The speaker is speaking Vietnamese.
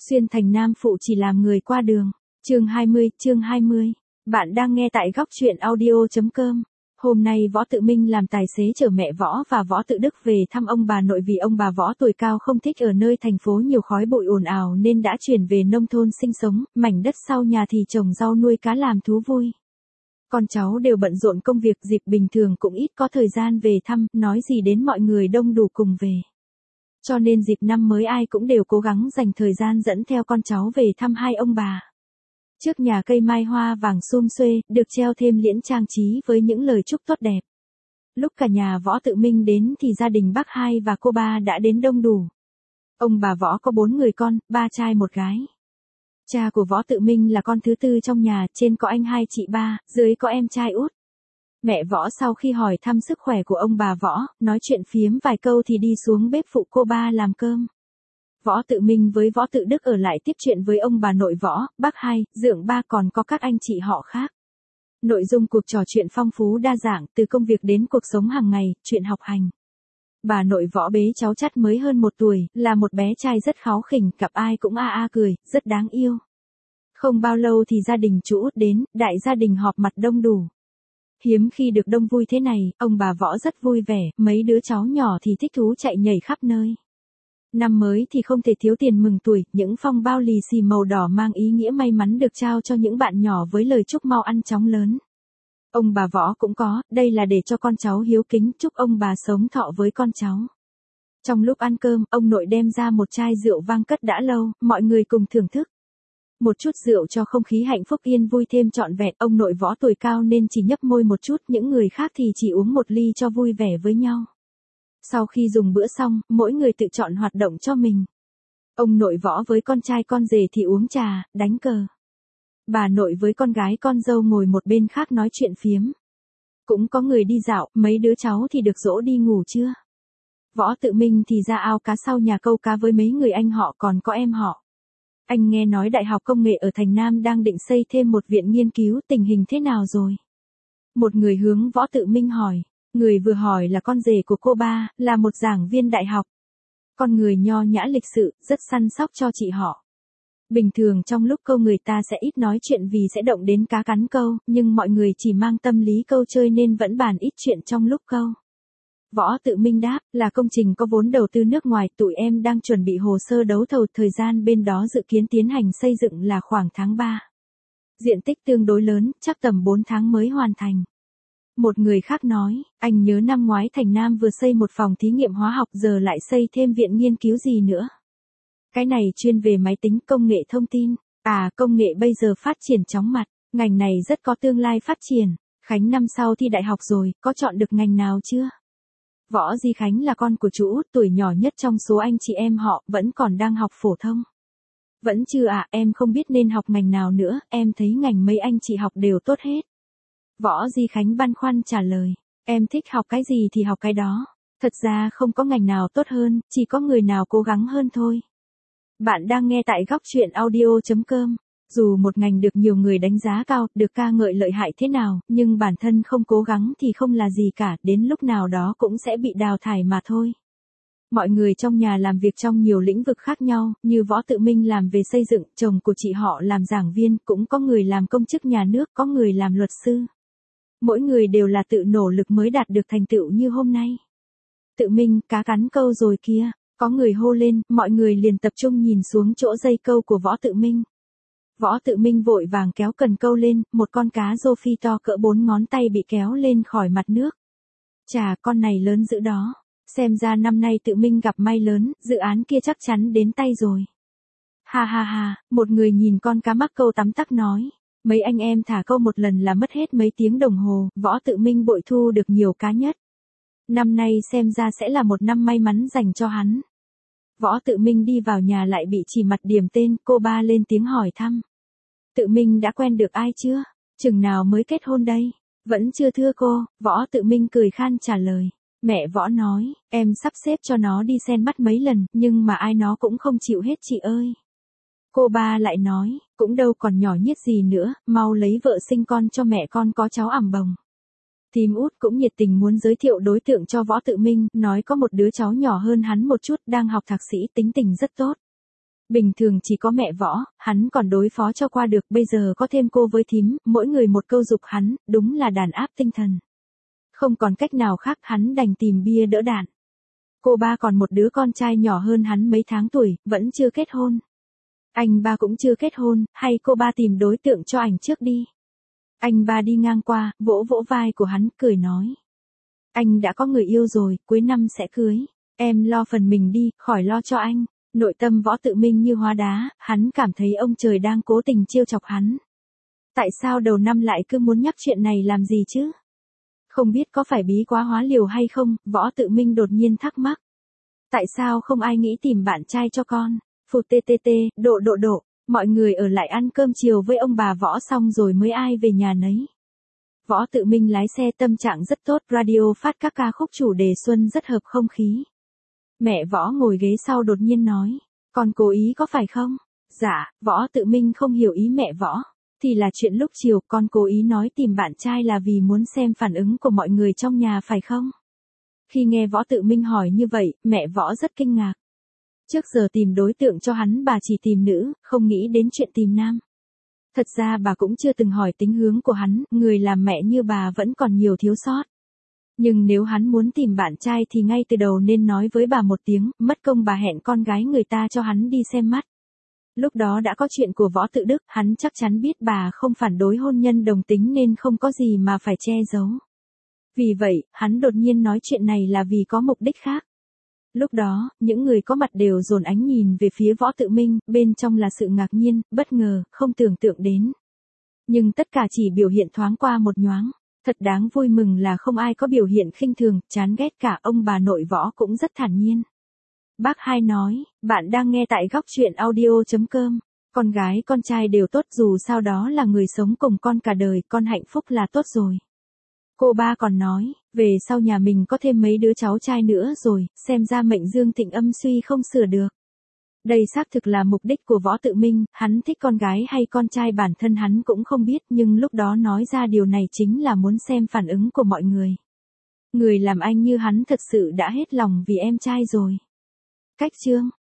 Xuyên thành nam phụ chỉ làm người qua đường. Chương 20. Bạn đang nghe tại góc truyện audio.com. Hôm nay Võ Tự Minh làm tài xế chở mẹ Võ và Võ Tự Đức về thăm ông bà nội vì ông bà Võ tuổi cao không thích ở nơi thành phố nhiều khói bụi ồn ào nên đã chuyển về nông thôn sinh sống, mảnh đất sau nhà thì trồng rau nuôi cá làm thú vui. Con cháu đều bận rộn công việc, dịp bình thường cũng ít có thời gian về thăm, nói gì đến mọi người đông đủ cùng về. Cho nên dịp năm mới ai cũng đều cố gắng dành thời gian dẫn theo con cháu về thăm hai ông bà. Trước nhà cây mai hoa vàng sum xuê, được treo thêm liễn trang trí với những lời chúc tốt đẹp. Lúc cả nhà Võ Tự Minh đến thì gia đình bác hai và cô ba đã đến đông đủ. Ông bà Võ có 4 người con, 3 trai 1 gái. Cha của Võ Tự Minh là con thứ tư trong nhà, trên có anh 2 chị 3, dưới có em trai út. Mẹ Võ sau khi hỏi thăm sức khỏe của ông bà Võ, nói chuyện phiếm vài câu thì đi xuống bếp phụ cô ba làm cơm. Võ Tự Minh với Võ Tự Đức ở lại tiếp chuyện với ông bà nội Võ, bác hai, dượng ba còn có các anh chị họ khác. Nội dung cuộc trò chuyện phong phú đa dạng, từ công việc đến cuộc sống hàng ngày, chuyện học hành. Bà nội Võ bế cháu chắt mới hơn 1 tuổi, là một bé trai rất kháu khỉnh, gặp ai cũng cười, rất đáng yêu. Không bao lâu thì gia đình chú út đến, đại gia đình họp mặt đông đủ. Hiếm khi được đông vui thế này, ông bà Võ rất vui vẻ, mấy đứa cháu nhỏ thì thích thú chạy nhảy khắp nơi. Năm mới thì không thể thiếu tiền mừng tuổi, những phong bao lì xì màu đỏ mang ý nghĩa may mắn được trao cho những bạn nhỏ với lời chúc mau ăn chóng lớn. Ông bà Võ cũng có, đây là để cho con cháu hiếu kính, chúc ông bà sống thọ với con cháu. Trong lúc ăn cơm, ông nội đem ra một chai rượu vang cất đã lâu, mọi người cùng thưởng thức. Một chút rượu cho không khí hạnh phúc yên vui thêm trọn vẹn, ông nội Võ tuổi cao nên chỉ nhấp môi một chút, những người khác thì chỉ uống một ly cho vui vẻ với nhau. Sau khi dùng bữa xong, mỗi người tự chọn hoạt động cho mình. Ông nội Võ với con trai con rể thì uống trà, đánh cờ. Bà nội với con gái con dâu ngồi một bên khác nói chuyện phiếm. Cũng có người đi dạo, mấy đứa cháu thì được dỗ đi ngủ trưa. Võ Tự Minh thì ra ao cá sau nhà câu cá với mấy người anh họ, còn có em họ. Anh nghe nói Đại học Công nghệ ở Thành Nam đang định xây thêm một viện nghiên cứu, tình hình thế nào rồi? Một người hướng Võ Tự Minh hỏi. Người vừa hỏi là con rể của cô ba, là một giảng viên đại học. Con người nho nhã lịch sự, rất săn sóc cho chị họ. Bình thường trong lúc câu người ta sẽ ít nói chuyện vì sẽ động đến cá cắn câu, nhưng mọi người chỉ mang tâm lý câu chơi nên vẫn bàn ít chuyện trong lúc câu. Võ Tự Minh đáp, là công trình có vốn đầu tư nước ngoài, tụi em đang chuẩn bị hồ sơ đấu thầu, thời gian bên đó dự kiến tiến hành xây dựng là khoảng tháng 3. Diện tích tương đối lớn, chắc tầm 4 tháng mới hoàn thành. Một người khác nói, anh nhớ năm ngoái Thành Nam vừa xây một phòng thí nghiệm hóa học, giờ lại xây thêm viện nghiên cứu gì nữa. Cái này chuyên về máy tính, công nghệ thông tin. Công nghệ bây giờ phát triển chóng mặt, ngành này rất có tương lai phát triển. Khánh năm sau thi đại học rồi, có chọn được ngành nào chưa? Võ Di Khánh là con của chú út, tuổi nhỏ nhất trong số anh chị em họ, vẫn còn đang học phổ thông. Vẫn chưa em không biết nên học ngành nào nữa, em thấy ngành mấy anh chị học đều tốt hết. Võ Di Khánh băn khoăn trả lời, em thích học cái gì thì học cái đó. Thật ra không có ngành nào tốt hơn, chỉ có người nào cố gắng hơn thôi. Bạn đang nghe tại góc truyện audio.com. Dù một ngành được nhiều người đánh giá cao, được ca ngợi lợi hại thế nào, nhưng bản thân không cố gắng thì không là gì cả, đến lúc nào đó cũng sẽ bị đào thải mà thôi. Mọi người trong nhà làm việc trong nhiều lĩnh vực khác nhau, như Võ Tự Minh làm về xây dựng, chồng của chị họ làm giảng viên, cũng có người làm công chức nhà nước, có người làm luật sư. Mỗi người đều là tự nỗ lực mới đạt được thành tựu như hôm nay. Tự Minh, cá cắn câu rồi kia, có người hô lên, mọi người liền tập trung nhìn xuống chỗ dây câu của Võ Tự Minh. Võ Tự Minh vội vàng kéo cần câu lên, một con cá rô phi to cỡ 4 ngón tay bị kéo lên khỏi mặt nước. Chà, con này lớn dữ đó. Xem ra năm nay Tự Minh gặp may lớn, dự án kia chắc chắn đến tay rồi. Ha ha ha, một người nhìn con cá mắc câu tắm tắc nói. Mấy anh em thả câu một lần là mất hết mấy tiếng đồng hồ, Võ Tự Minh bội thu được nhiều cá nhất. Năm nay xem ra sẽ là một năm may mắn dành cho hắn. Võ Tự Minh đi vào nhà lại bị chỉ mặt điểm tên, cô ba lên tiếng hỏi thăm. Tự Minh đã quen được ai chưa? Chừng nào mới kết hôn đây? Vẫn chưa thưa cô, Võ Tự Minh cười khan trả lời. Mẹ Võ nói, em sắp xếp cho nó đi xem mắt mấy lần, nhưng mà ai nó cũng không chịu hết chị ơi. Cô ba lại nói, cũng đâu còn nhỏ nhiết gì nữa, mau lấy vợ sinh con cho mẹ con có cháu ẵm bồng. Thím út cũng nhiệt tình muốn giới thiệu đối tượng cho Võ Tự Minh, nói có một đứa cháu nhỏ hơn hắn một chút, đang học thạc sĩ, tính tình rất tốt. Bình thường chỉ có mẹ Võ, hắn còn đối phó cho qua được, bây giờ có thêm cô với thím, mỗi người một câu giục hắn, đúng là đàn áp tinh thần. Không còn cách nào khác, hắn đành tìm bia đỡ đạn. Cô ba còn một đứa con trai nhỏ hơn hắn mấy tháng tuổi, vẫn chưa kết hôn. Anh ba cũng chưa kết hôn, hay cô ba tìm đối tượng cho ảnh trước đi. Anh ba đi ngang qua, vỗ vỗ vai của hắn, cười nói. Anh đã có người yêu rồi, cuối năm sẽ cưới. Em lo phần mình đi, khỏi lo cho anh. Nội tâm Võ Tự Minh như hóa đá, hắn cảm thấy ông trời đang cố tình trêu chọc hắn. Tại sao đầu năm lại cứ muốn nhắc chuyện này làm gì chứ? Không biết có phải bí quá hóa liều hay không, Võ Tự Minh đột nhiên thắc mắc. Tại sao không ai nghĩ tìm bạn trai cho con? Phụt ttt, độ. Mọi người ở lại ăn cơm chiều với ông bà Võ xong rồi mới ai về nhà nấy. Võ Tự Minh lái xe tâm trạng rất tốt, radio phát các ca khúc chủ đề xuân rất hợp không khí. Mẹ Võ ngồi ghế sau đột nhiên nói, con cố ý có phải không? Dạ, Võ Tự Minh không hiểu ý mẹ Võ. Thì là chuyện lúc chiều con cố ý nói tìm bạn trai là vì muốn xem phản ứng của mọi người trong nhà phải không? Khi nghe Võ Tự Minh hỏi như vậy, mẹ Võ rất kinh ngạc. Trước giờ tìm đối tượng cho hắn bà chỉ tìm nữ, không nghĩ đến chuyện tìm nam. Thật ra bà cũng chưa từng hỏi tính hướng của hắn, người làm mẹ như bà vẫn còn nhiều thiếu sót. Nhưng nếu hắn muốn tìm bạn trai thì ngay từ đầu nên nói với bà một tiếng, mất công bà hẹn con gái người ta cho hắn đi xem mắt. Lúc đó đã có chuyện của Võ Tự Đức, hắn chắc chắn biết bà không phản đối hôn nhân đồng tính nên không có gì mà phải che giấu. Vì vậy, hắn đột nhiên nói chuyện này là vì có mục đích khác. Lúc đó, những người có mặt đều dồn ánh nhìn về phía Võ Tự Minh, bên trong là sự ngạc nhiên, bất ngờ, không tưởng tượng đến. Nhưng tất cả chỉ biểu hiện thoáng qua một nhoáng. Thật đáng vui mừng là không ai có biểu hiện khinh thường, chán ghét cả, ông bà nội Võ cũng rất thản nhiên. Bác Hai nói, bạn đang nghe tại góc chuyện audio.com. Con gái con trai đều tốt, dù sao đó là người sống cùng con cả đời, con hạnh phúc là tốt rồi. Cô ba còn nói, về sau nhà mình có thêm mấy đứa cháu trai nữa rồi, xem ra mệnh dương thịnh âm suy không sửa được. Đây xác thực là mục đích của Võ Tự Minh, hắn thích con gái hay con trai bản thân hắn cũng không biết, nhưng lúc đó nói ra điều này chính là muốn xem phản ứng của mọi người. Người làm anh như hắn thật sự đã hết lòng vì em trai rồi. Cách chương